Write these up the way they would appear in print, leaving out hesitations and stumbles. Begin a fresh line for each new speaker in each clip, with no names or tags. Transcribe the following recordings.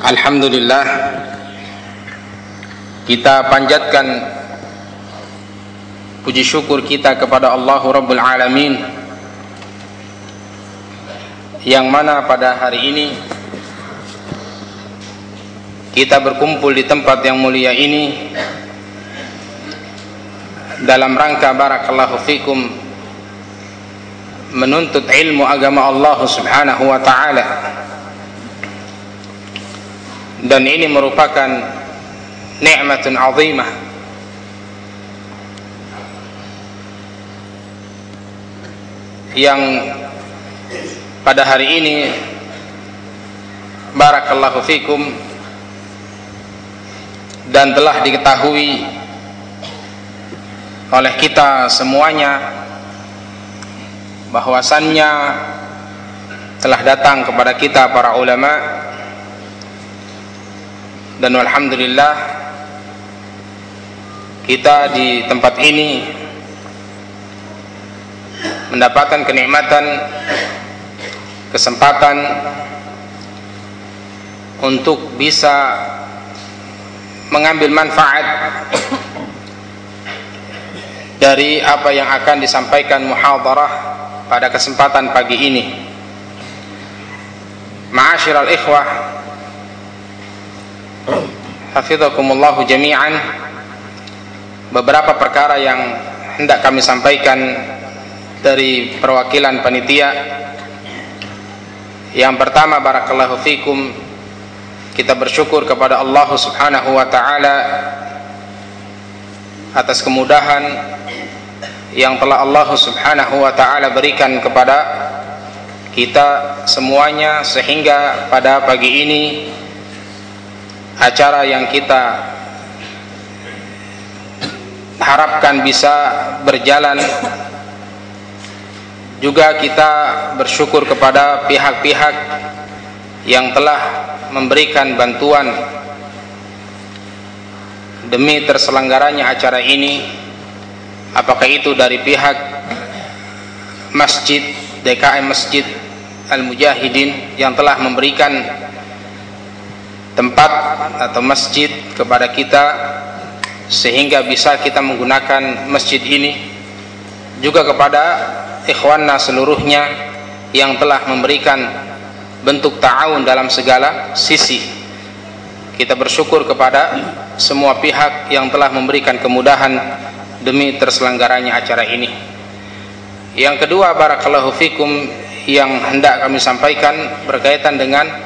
Alhamdulillah, kita panjatkan puji syukur kita kepada Allah Rabbul Alamin, yang mana pada hari ini kita berkumpul di tempat yang mulia ini dalam rangka barakallahu fikum menuntut ilmu agama Allah Subhanahu wa ta'ala. Dan ini merupakan nikmatun azimah yang pada hari ini barakallahu fikum dan telah diketahui oleh kita semuanya bahwasannya telah datang kepada kita para ulama. Dan alhamdulillah kita di tempat ini mendapatkan kenikmatan, kesempatan untuk bisa mengambil manfaat dari apa yang akan disampaikan muhadharah pada kesempatan pagi ini. Ma'asyiral ikhwah hafizakumullahu jami'an, beberapa perkara yang hendak kami sampaikan dari perwakilan panitia. Yang pertama, barakallahu fikum, kita bersyukur kepada Allah Subhanahu wa ta'ala atas kemudahan yang telah Allah Subhanahu wa ta'ala berikan kepada kita semuanya, sehingga pada pagi ini acara yang kita harapkan bisa berjalan. Juga kita bersyukur kepada pihak-pihak yang telah memberikan bantuan demi terselenggaranya acara ini, apakah itu dari pihak Masjid DKM Masjid Al-Mujahidin yang telah memberikan tempat atau masjid kepada kita sehingga bisa kita menggunakan masjid ini, juga kepada ikhwanna seluruhnya yang telah memberikan bentuk ta'awun dalam segala sisi. Kita bersyukur kepada semua pihak yang telah memberikan kemudahan demi terselenggaranya acara ini. Yang kedua, barakallahu fikum, yang hendak kami sampaikan berkaitan dengan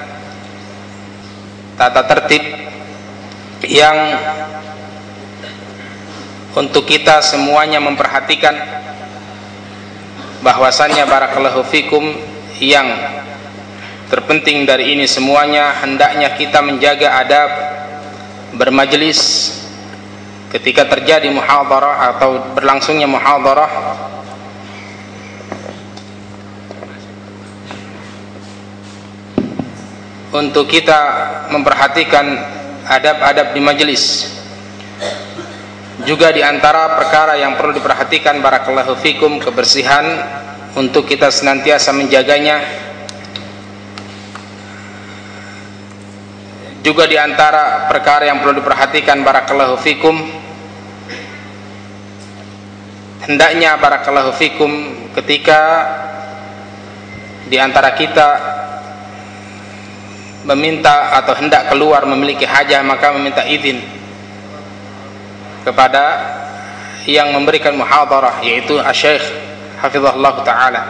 tata tertib yang untuk kita semuanya memperhatikan bahwasannya barakallahu fikum, yang terpenting dari ini semuanya hendaknya kita menjaga adab bermajelis ketika terjadi muhadharah atau berlangsungnya muhadharah. Untuk kita memperhatikan adab-adab di majelis. Juga di antara perkara yang perlu diperhatikan barakallahu fikum, kebersihan, untuk kita senantiasa menjaganya. Juga di antara perkara yang perlu diperhatikan barakallahu fikum, hendaknya barakallahu fikum ketika di antara kita meminta atau hendak keluar memiliki hajah, maka meminta izin kepada yang memberikan muhadharah, yaitu Asy-Syaikh hafizahullah ta'ala.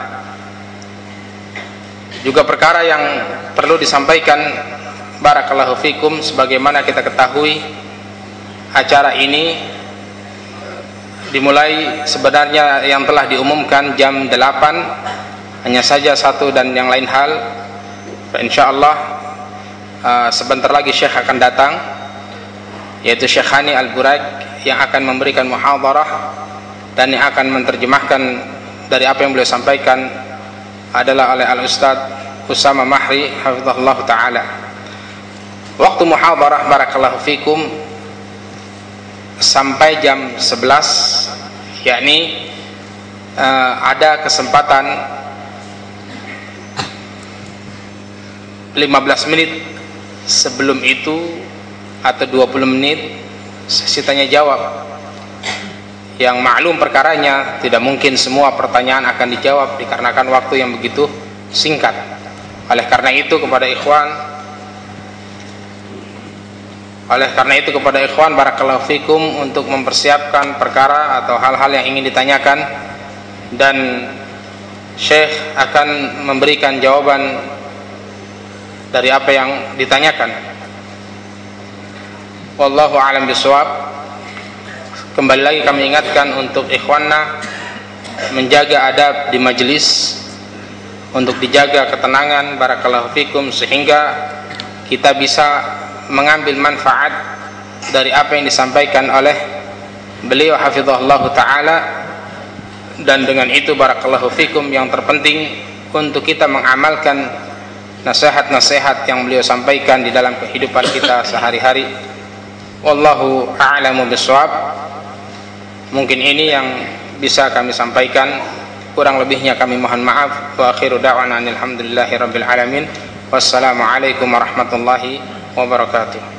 Juga perkara yang perlu disampaikan barakallahu fikum, sebagaimana kita ketahui acara ini dimulai sebenarnya yang telah diumumkan jam 8, hanya saja satu dan yang lain hal. Insyaallah sebentar lagi Syekh akan datang, yaitu Syekh Hani Al-Buraik, yang akan memberikan muhadharah dan yang akan menerjemahkan dari apa yang beliau sampaikan adalah oleh Al-Ustadz Usama Mahri hafizahullah ta'ala. Waktu muhadharah barakallahu fikum sampai jam 11, yakni ada kesempatan 15 menit sebelum itu atau 20 menit sesi tanya jawab, yang maklum perkaranya tidak mungkin semua pertanyaan akan dijawab dikarenakan waktu yang begitu singkat. Oleh karena itu kepada ikhwan barakallahu fikum untuk mempersiapkan perkara atau hal-hal yang ingin ditanyakan, dan Syekh akan memberikan jawaban dari apa yang ditanyakan. Wallahu a'lam bishawab. Kembali lagi kami ingatkan untuk ikhwanna menjaga adab di majelis, untuk dijaga ketenangan barakallahu fikum, sehingga kita bisa mengambil manfaat dari apa yang disampaikan oleh beliau hafizahullah ta'ala. Dan dengan itu barakallahu fikum, yang terpenting untuk kita mengamalkan nasihat-nasihat yang beliau sampaikan di dalam kehidupan kita sehari-hari. Wallahu a'lamu bishawab. Mungkin ini yang bisa kami sampaikan, kurang lebihnya kami mohon maaf. Wa akhiru da'wana alhamdulillahi rabbil alamin. Wassalamualaikum warahmatullahi wabarakatuh.